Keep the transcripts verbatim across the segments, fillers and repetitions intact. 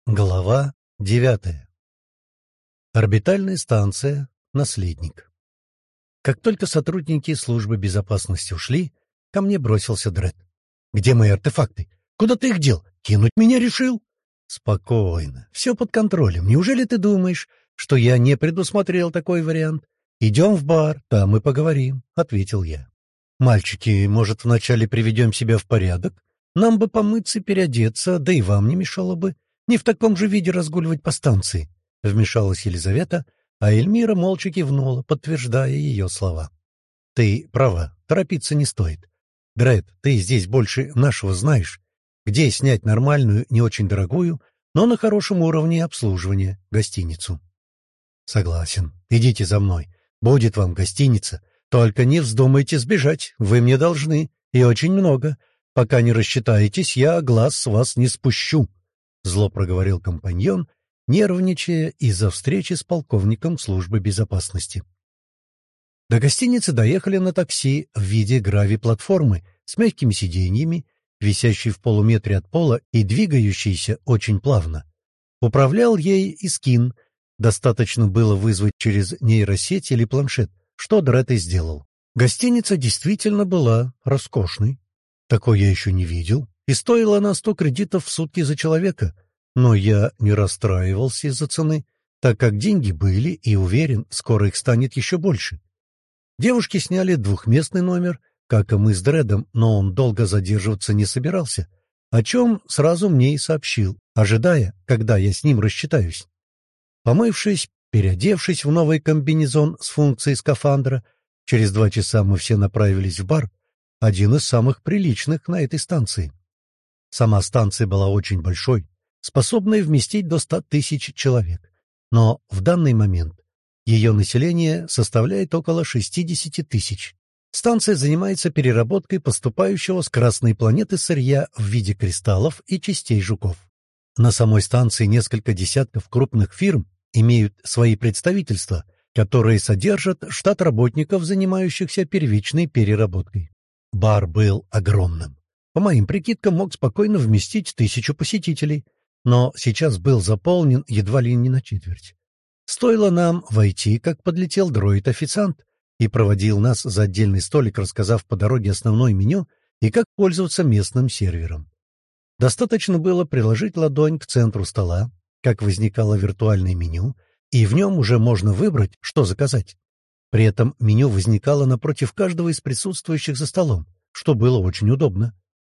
Глава девятая. Орбитальная станция «Наследник». Как только сотрудники службы безопасности ушли, ко мне бросился Дред. «Где мои артефакты? Куда ты их дел? Кинуть меня решил?» «Спокойно. Все под контролем. Неужели ты думаешь, что я не предусмотрел такой вариант? Идем в бар, там мы поговорим», — ответил я. «Мальчики, может, вначале приведем себя в порядок? Нам бы помыться, переодеться, да и вам не мешало бы. Не в таком же виде разгуливать по станции», — вмешалась Елизавета, а Эльмира молча кивнула, подтверждая ее слова. «Ты права, торопиться не стоит. Дред, ты здесь больше нашего знаешь. Где снять нормальную, не очень дорогую, но на хорошем уровне обслуживания гостиницу?» «Согласен. Идите за мной. Будет вам гостиница. Только не вздумайте сбежать. Вы мне должны. И очень много. Пока не рассчитаетесь, я глаз с вас не спущу», — зло проговорил компаньон, нервничая из-за встречи с полковником службы безопасности. До гостиницы доехали на такси в виде грави-платформы с мягкими сиденьями, висящей в полуметре от пола и двигающейся очень плавно. Управлял ей Искин. Достаточно было вызвать через нейросеть или планшет, что Дред и сделал. Гостиница действительно была роскошной. Такой я еще не видел, и стоила она сто кредитов в сутки за человека. Но я не расстраивался из-за цены, так как деньги были, и уверен, скоро их станет еще больше. Девушки сняли двухместный номер, как и мы с Дредом, но он долго задерживаться не собирался, о чем сразу мне и сообщил, ожидая, когда я с ним рассчитаюсь. Помывшись, переодевшись в новый комбинезон с функцией скафандра, через два часа мы все направились в бар, один из самых приличных на этой станции. Сама станция была очень большой, способной вместить до ста тысяч человек, но в данный момент ее население составляет около шестидесяти тысяч. Станция занимается переработкой поступающего с Красной планеты сырья в виде кристаллов и частей жуков. На самой станции несколько десятков крупных фирм имеют свои представительства, которые содержат штат работников, занимающихся первичной переработкой. Бар был огромным. По моим прикидкам, мог спокойно вместить тысячу посетителей, но сейчас был заполнен едва ли не на четверть. Стоило нам войти, как подлетел дроид-официант и проводил нас за отдельный столик, рассказав по дороге основное меню и как пользоваться местным сервером. Достаточно было приложить ладонь к центру стола, как возникало виртуальное меню, и в нем уже можно выбрать, что заказать. При этом меню возникало напротив каждого из присутствующих за столом, что было очень удобно.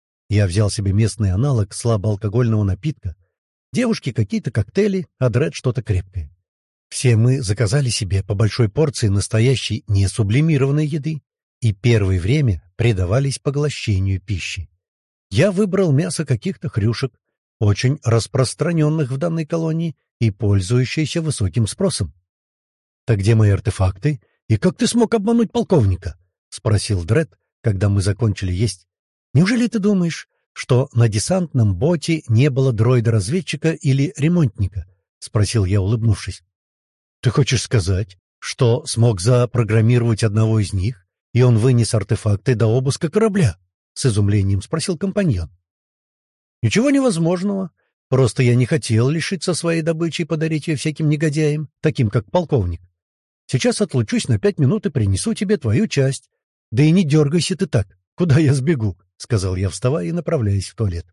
Я взял себе местный аналог слабоалкогольного напитка. Девушки какие-то коктейли, а Дред что-то крепкое. Все мы заказали себе по большой порции настоящей несублимированной еды и первое время предавались поглощению пищи. Я выбрал мясо каких-то хрюшек, очень распространенных в данной колонии и пользующихся высоким спросом. «Так где мои артефакты? И как ты смог обмануть полковника?» — спросил Дред, когда мы закончили есть. «Неужели ты думаешь, что на десантном боте не было дроида-разведчика или ремонтника?» — спросил я, улыбнувшись. «Ты хочешь сказать, что смог запрограммировать одного из них, и он вынес артефакты до обыска корабля?» — с изумлением спросил компаньон. «Ничего невозможного. Просто я не хотел лишиться своей добычи и подарить ее всяким негодяям, таким как полковник. Сейчас отлучусь на пять минут и принесу тебе твою часть. Да и не дергайся ты так. Куда я сбегу?» — сказал я, вставая и направляясь в туалет.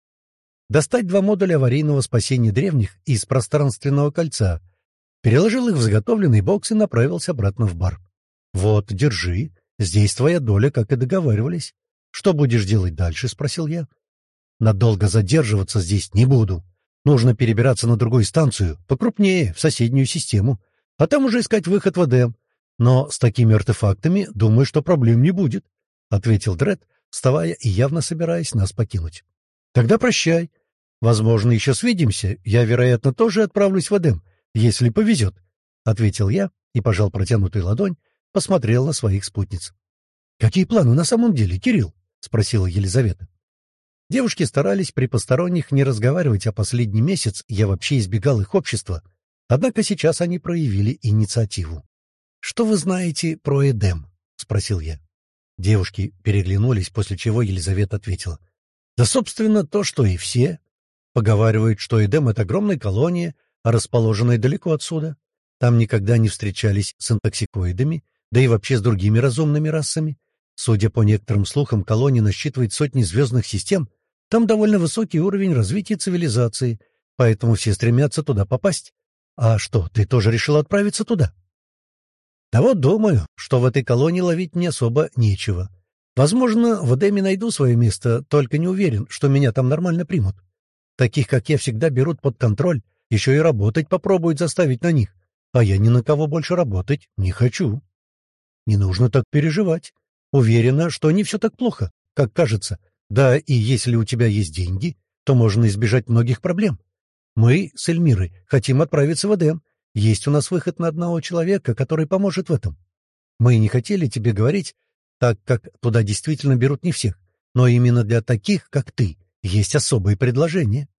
Достать два модуля аварийного спасения древних из пространственного кольца, переложил их в заготовленный бокс и направился обратно в бар. «Вот, держи. Здесь твоя доля, как и договаривались. Что будешь делать дальше?» — спросил я. «Надолго задерживаться здесь не буду. Нужно перебираться на другую станцию, покрупнее, в соседнюю систему, а там уже искать выход в Эдем. Но с такими артефактами, думаю, что проблем не будет», — ответил Дред, вставая и явно собираясь нас покинуть. «Тогда прощай. Возможно, еще свидимся. Я, вероятно, тоже отправлюсь в Эдем, если повезет», — ответил я и пожал протянутую ладонь, посмотрел на своих спутниц. «Какие планы на самом деле, Кирилл?» — спросила Елизавета. Девушки старались при посторонних не разговаривать, а последний месяц я вообще избегал их общества, однако сейчас они проявили инициативу. «Что вы знаете про Эдем?» — спросил я. Девушки переглянулись, после чего Елизавета ответила. «Да, собственно, то, что и все. Поговаривают, что Эдем — это огромная колония, расположенная далеко отсюда. Там никогда не встречались с интоксикоидами, да и вообще с другими разумными расами. Судя по некоторым слухам, колония насчитывает сотни звездных систем. Там довольно высокий уровень развития цивилизации, поэтому все стремятся туда попасть. А что, ты тоже решил отправиться туда? Да вот думаю, что в этой колонии ловить не особо нечего. Возможно, в Эдеме найду свое место, только не уверен, что меня там нормально примут. Таких, как я, всегда берут под контроль, еще и работать попробуют заставить на них. А я ни на кого больше работать не хочу. Не нужно так переживать. Уверена, что не все так плохо, как кажется. Да, и если у тебя есть деньги, то можно избежать многих проблем. Мы с Эльмирой хотим отправиться в Эдем. Есть у нас выход на одного человека, который поможет в этом. Мы не хотели тебе говорить, так как туда действительно берут не всех, но именно для таких, как ты, есть особые предложения.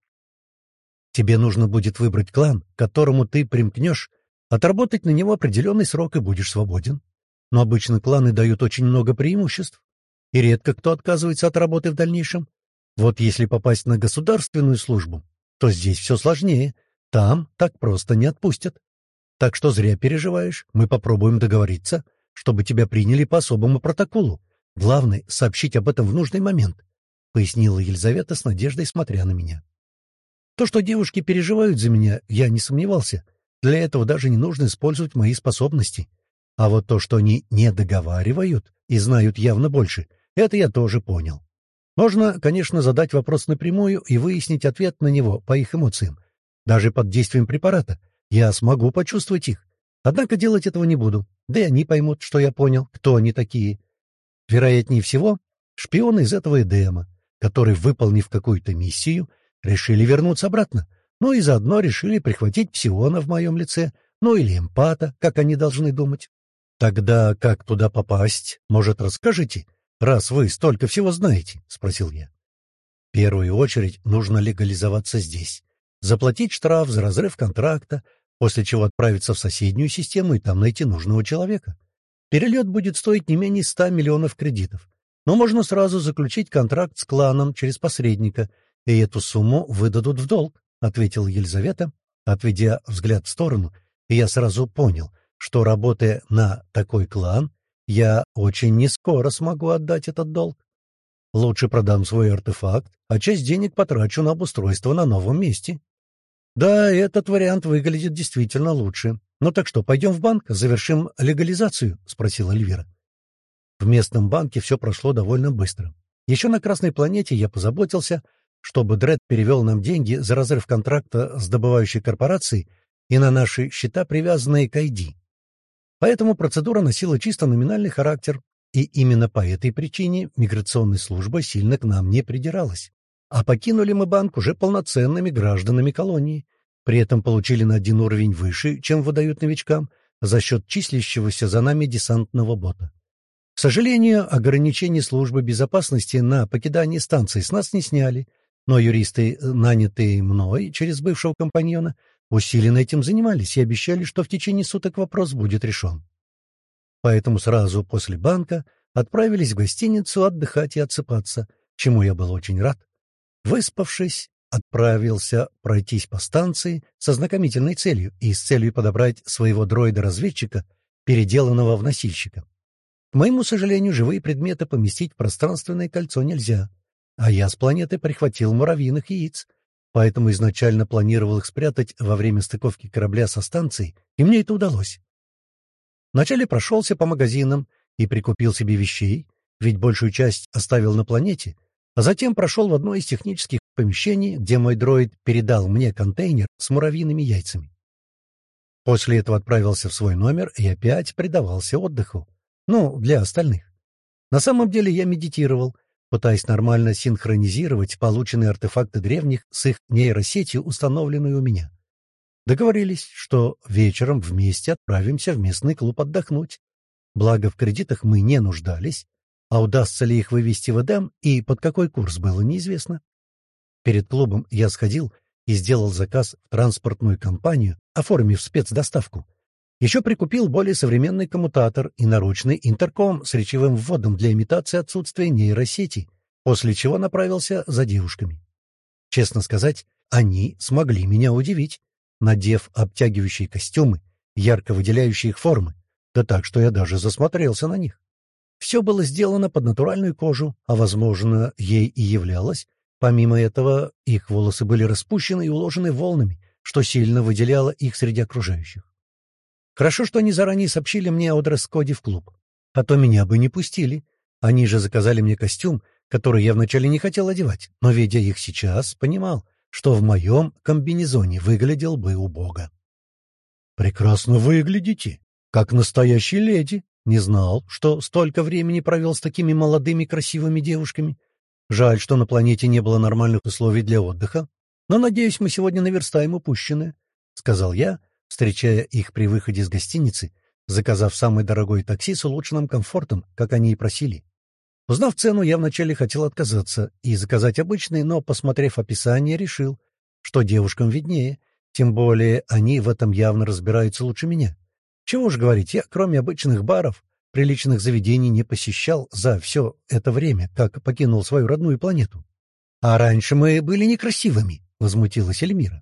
Тебе нужно будет выбрать клан, к которому ты примкнешь, отработать на него определенный срок и будешь свободен. Но обычно кланы дают очень много преимуществ, и редко кто отказывается от работы в дальнейшем. Вот если попасть на государственную службу, то здесь все сложнее, там так просто не отпустят. Так что зря переживаешь, мы попробуем договориться, чтобы тебя приняли по особому протоколу. Главное — сообщить об этом в нужный момент, — пояснила Елизавета с надеждой, смотря на меня. То, что девушки переживают за меня, я не сомневался. Для этого даже не нужно использовать мои способности. А вот то, что они не договаривают и знают явно больше, это я тоже понял. Можно, конечно, задать вопрос напрямую и выяснить ответ на него по их эмоциям. Даже под действием препарата я смогу почувствовать их. Однако делать этого не буду, да и они поймут, что я понял, кто они такие. Вероятнее всего, шпионы из этого Эдема, которые, выполнив какую-то миссию, решили вернуться обратно, ну и заодно решили прихватить псиона в моем лице, ну или эмпата, как они должны думать. «Тогда как туда попасть? Может, расскажете, раз вы столько всего знаете?» — спросил я. «В первую очередь нужно легализоваться здесь, заплатить штраф за разрыв контракта, после чего отправиться в соседнюю систему и там найти нужного человека. Перелет будет стоить не менее ста миллионов кредитов, но можно сразу заключить контракт с кланом через посредника, и эту сумму выдадут в долг», — ответила Елизавета, отведя взгляд в сторону, и я сразу понял, что, работая на такой клан, я очень нескоро смогу отдать этот долг. Лучше продам свой артефакт, а часть денег потрачу на обустройство на новом месте. Да, этот вариант выглядит действительно лучше. Ну так что, пойдем в банк, завершим легализацию? — спросила Эльвира. В местном банке все прошло довольно быстро. Еще на Красной планете я позаботился, чтобы Дред перевел нам деньги за разрыв контракта с добывающей корпорацией и на наши счета, привязанные к ай ди. Поэтому процедура носила чисто номинальный характер, и именно по этой причине миграционная служба сильно к нам не придиралась. А покинули мы банк уже полноценными гражданами колонии, при этом получили на один уровень выше, чем выдают новичкам, за счет числящегося за нами десантного бота. К сожалению, ограничений службы безопасности на покидание станции с нас не сняли, но юристы, нанятые мной через бывшего компаньона, усиленно этим занимались и обещали, что в течение суток вопрос будет решен. Поэтому сразу после банка отправились в гостиницу отдыхать и отсыпаться, чему я был очень рад. Выспавшись, отправился пройтись по станции со знакомительной целью и с целью подобрать своего дроида-разведчика, переделанного в носильщика. К моему сожалению, живые предметы поместить в пространственное кольцо нельзя, а я с планеты прихватил муравьиных яиц, поэтому изначально планировал их спрятать во время стыковки корабля со станцией, и мне это удалось. Вначале прошелся по магазинам и прикупил себе вещей, ведь большую часть оставил на планете, а затем прошел в одно из технических помещений, где мой дроид передал мне контейнер с муравьиными яйцами. После этого отправился в свой номер и опять предавался отдыху. Ну, для остальных. На самом деле я медитировал, пытаясь нормально синхронизировать полученные артефакты древних с их нейросетью, установленной у меня. Договорились, что вечером вместе отправимся в местный клуб отдохнуть. Благо, в кредитах мы не нуждались, а удастся ли их вывести в Эдем и под какой курс было неизвестно. Перед клубом я сходил и сделал заказ в транспортную компанию, оформив спецдоставку. Еще прикупил более современный коммутатор и наручный интерком с речевым вводом для имитации отсутствия нейросети, после чего направился за девушками. Честно сказать, они смогли меня удивить, надев обтягивающие костюмы, ярко выделяющие их формы, да так, что я даже засмотрелся на них. Все было сделано под натуральную кожу, а, возможно, ей и являлось. Помимо этого, их волосы были распущены и уложены волнами, что сильно выделяло их среди окружающих. Хорошо, что они заранее сообщили мне о дресс-коде в клуб. А то меня бы не пустили. Они же заказали мне костюм, который я вначале не хотел одевать, но, видя их сейчас, понимал, что в моем комбинезоне выглядел бы убого. «Прекрасно выглядите, как настоящая леди. Не знал, что столько времени провел с такими молодыми красивыми девушками. Жаль, что на планете не было нормальных условий для отдыха. Но, надеюсь, мы сегодня наверстаем упущенное», — сказал я, встречая их при выходе из гостиницы, заказав самое дорогое такси с улучшенным комфортом, как они и просили. Узнав цену, я вначале хотел отказаться и заказать обычный, но, посмотрев описание, решил, что девушкам виднее, тем более они в этом явно разбираются лучше меня. Чего уж говорить, я, кроме обычных баров, приличных заведений не посещал за все это время, как покинул свою родную планету. «А раньше мы были некрасивыми», — возмутилась Эльмира.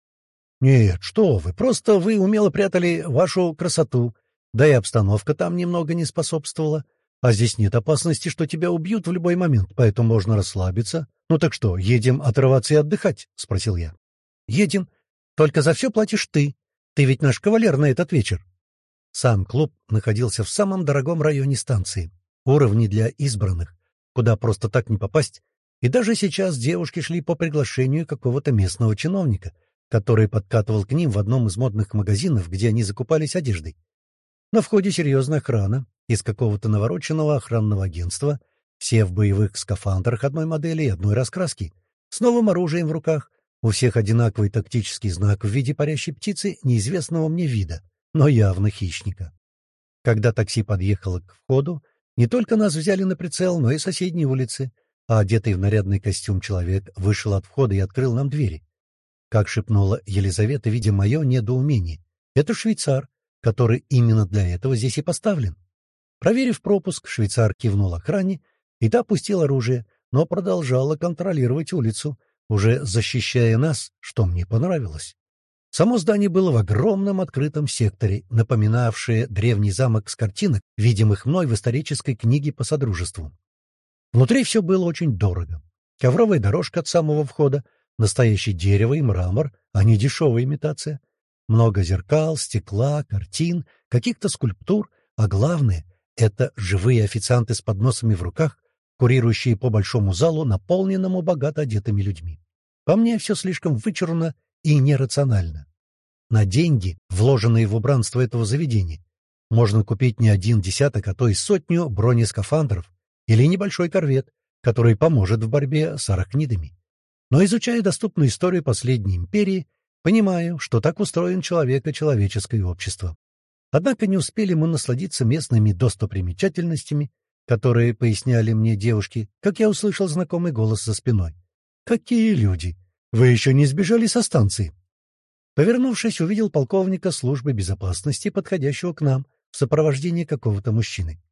«Нет, что вы, просто вы умело прятали вашу красоту, да и обстановка там немного не способствовала. А здесь нет опасности, что тебя убьют в любой момент, поэтому можно расслабиться. Ну так что, едем отрываться и отдыхать?» — спросил я. «Едем. Только за все платишь ты. Ты ведь наш кавалер на этот вечер». Сам клуб находился в самом дорогом районе станции, уровни для избранных, куда просто так не попасть, и даже сейчас девушки шли по приглашению какого-то местного чиновника, который подкатывал к ним в одном из модных магазинов, где они закупались одеждой. На входе серьезная охрана из какого-то навороченного охранного агентства, все в боевых скафандрах одной модели и одной раскраски, с новым оружием в руках, у всех одинаковый тактический знак в виде парящей птицы неизвестного мне вида, но явно хищника. Когда такси подъехало к входу, не только нас взяли на прицел, но и соседние улицы, а одетый в нарядный костюм человек вышел от входа и открыл нам двери. Как шепнула Елизавета, видя мое недоумение, это швейцар, который именно для этого здесь и поставлен. Проверив пропуск, швейцар кивнул охране, и та опустил оружие, но продолжала контролировать улицу, уже защищая нас, что мне понравилось. Само здание было в огромном открытом секторе, напоминавшее древний замок с картинок, видимых мной в исторической книге по содружеству. Внутри все было очень дорого. Ковровая дорожка от самого входа, настоящее дерево и мрамор, а не дешевая имитация. Много зеркал, стекла, картин, каких-то скульптур, а главное — это живые официанты с подносами в руках, курирующие по большому залу, наполненному богато одетыми людьми. По мне, все слишком вычурно и нерационально. На деньги, вложенные в убранство этого заведения, можно купить не один десяток, а то и сотню бронескафандров или небольшой корвет, который поможет в борьбе с арахнидами. Но, изучая доступную историю последней империи, понимаю, что так устроен человек и человеческое общество. Однако не успели мы насладиться местными достопримечательностями, которые поясняли мне девушки, как я услышал знакомый голос за спиной. «Какие люди! Вы еще не сбежали со станции?» Повернувшись, увидел полковника службы безопасности, подходящего к нам в сопровождении какого-то мужчины.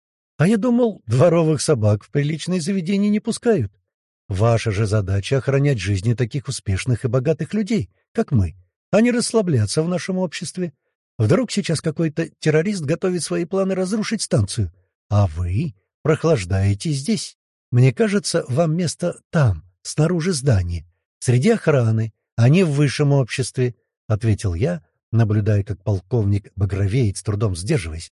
«А я думал, дворовых собак в приличные заведения не пускают. Ваша же задача — охранять жизни таких успешных и богатых людей, как мы, а не расслабляться в нашем обществе. Вдруг сейчас какой-то террорист готовит свои планы разрушить станцию, а вы прохлаждаете здесь. Мне кажется, вам место там, снаружи здания, среди охраны, а не в высшем обществе», — ответил я, наблюдая, как полковник багровеет, с трудом сдерживаясь.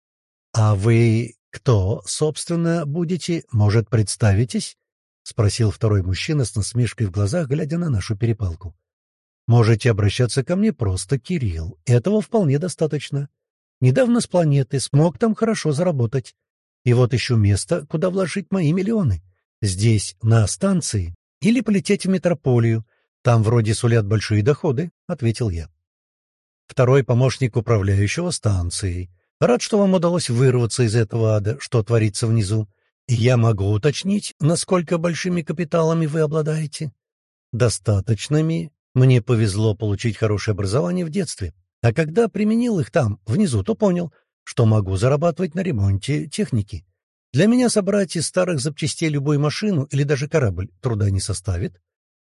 «А вы кто, собственно, будете? Может, представитесь?» — спросил второй мужчина с насмешкой в глазах, глядя на нашу перепалку. «Можете обращаться ко мне просто Кирилл. Этого вполне достаточно. Недавно с планеты, смог там хорошо заработать. И вот ищу место, куда вложить мои миллионы. Здесь, на станции, или полететь в метрополию. Там вроде сулят большие доходы», — ответил я. Второй помощник управляющего станцией. «Рад, что вам удалось вырваться из этого ада, что творится внизу. И я могу уточнить, насколько большими капиталами вы обладаете?» «Достаточными. Мне повезло получить хорошее образование в детстве. А когда применил их там, внизу, то понял, что могу зарабатывать на ремонте техники. Для меня собрать из старых запчастей любую машину или даже корабль труда не составит.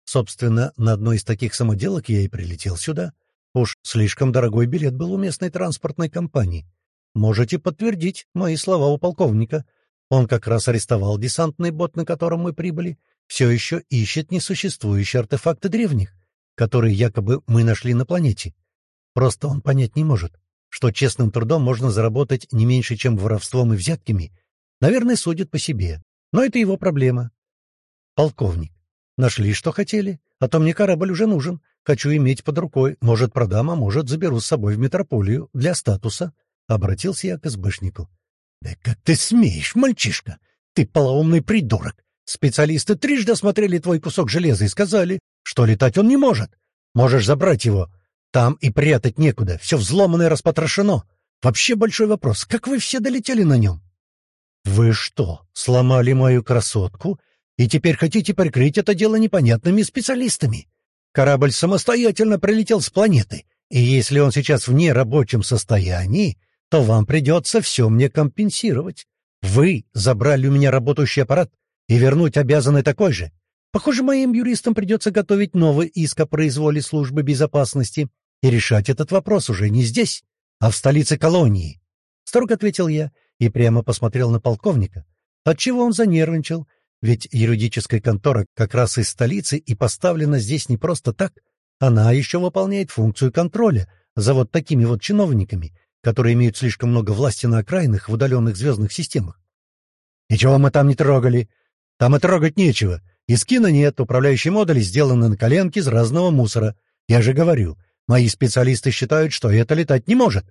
Собственно, на одной из таких самоделок я и прилетел сюда. Уж слишком дорогой билет был у местной транспортной компании. Можете подтвердить мои слова у полковника. Он как раз арестовал десантный бот, на котором мы прибыли. Все еще ищет несуществующие артефакты древних, которые якобы мы нашли на планете. Просто он понять не может, что честным трудом можно заработать не меньше, чем воровством и взятками. Наверное, судит по себе. Но это его проблема. Полковник. Нашли, что хотели, а то мне корабль уже нужен. Хочу иметь под рукой. Может, продам, а может, заберу с собой в метрополию для статуса. Обратился я к СБшнику. — Да как ты смеешь, мальчишка? Ты полоумный придурок. Специалисты трижды осмотрели твой кусок железа и сказали, что летать он не может. Можешь забрать его. Там и прятать некуда. Все взломано и распотрошено. Вообще большой вопрос. Как вы все долетели на нем? — Вы что, сломали мою красотку? И теперь хотите прикрыть это дело непонятными специалистами? Корабль самостоятельно прилетел с планеты, и если он сейчас в нерабочем состоянии, то вам придется все мне компенсировать. Вы забрали у меня работающий аппарат и вернуть обязаны такой же. Похоже, моим юристам придется готовить новый иск о произволе службы безопасности и решать этот вопрос уже не здесь, а в столице колонии. Строго ответил я и прямо посмотрел на полковника. Отчего он занервничал? Ведь юридическая контора как раз из столицы и поставлена здесь не просто так. Она еще выполняет функцию контроля за вот такими вот чиновниками, которые имеют слишком много власти на окраинах в удаленных звездных системах. Ничего мы там не трогали. Там и трогать нечего. И скина нет, управляющие модули сделаны на коленке из разного мусора. Я же говорю, мои специалисты считают, что это летать не может.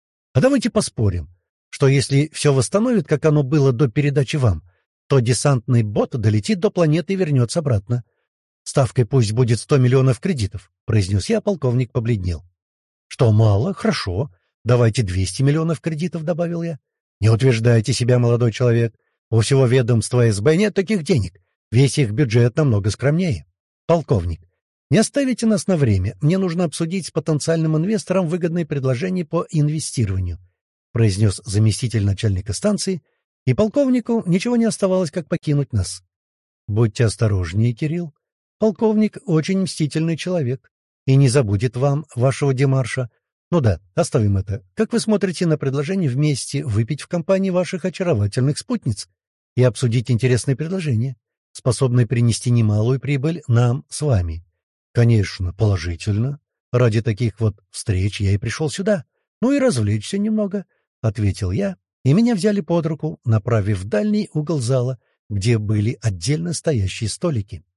А давайте поспорим, что если все восстановит, как оно было до передачи вам, то десантный бот долетит до планеты и вернется обратно. Ставкой пусть будет сто миллионов кредитов, — произнес я, полковник побледнел. — Что, мало? Хорошо. Давайте двести миллионов кредитов, — добавил я. — Не утверждайте себя, молодой человек. У всего ведомства СБ нет таких денег. Весь их бюджет намного скромнее. Полковник, не оставите нас на время. Мне нужно обсудить с потенциальным инвестором выгодные предложения по инвестированию, — произнес заместитель начальника станции, и полковнику ничего не оставалось, как покинуть нас. Будьте осторожнее, Кирилл. Полковник очень мстительный человек и не забудет вам вашего демарша. Ну да, оставим это. Как вы смотрите на предложение вместе выпить в компании ваших очаровательных спутниц и обсудить интересные предложения, способные принести немалую прибыль нам с вами? Конечно, положительно. Ради таких вот встреч я и пришел сюда. Ну и развлечься немного, — ответил я, и меня взяли под руку, направив в дальний угол зала, где были отдельно стоящие столики.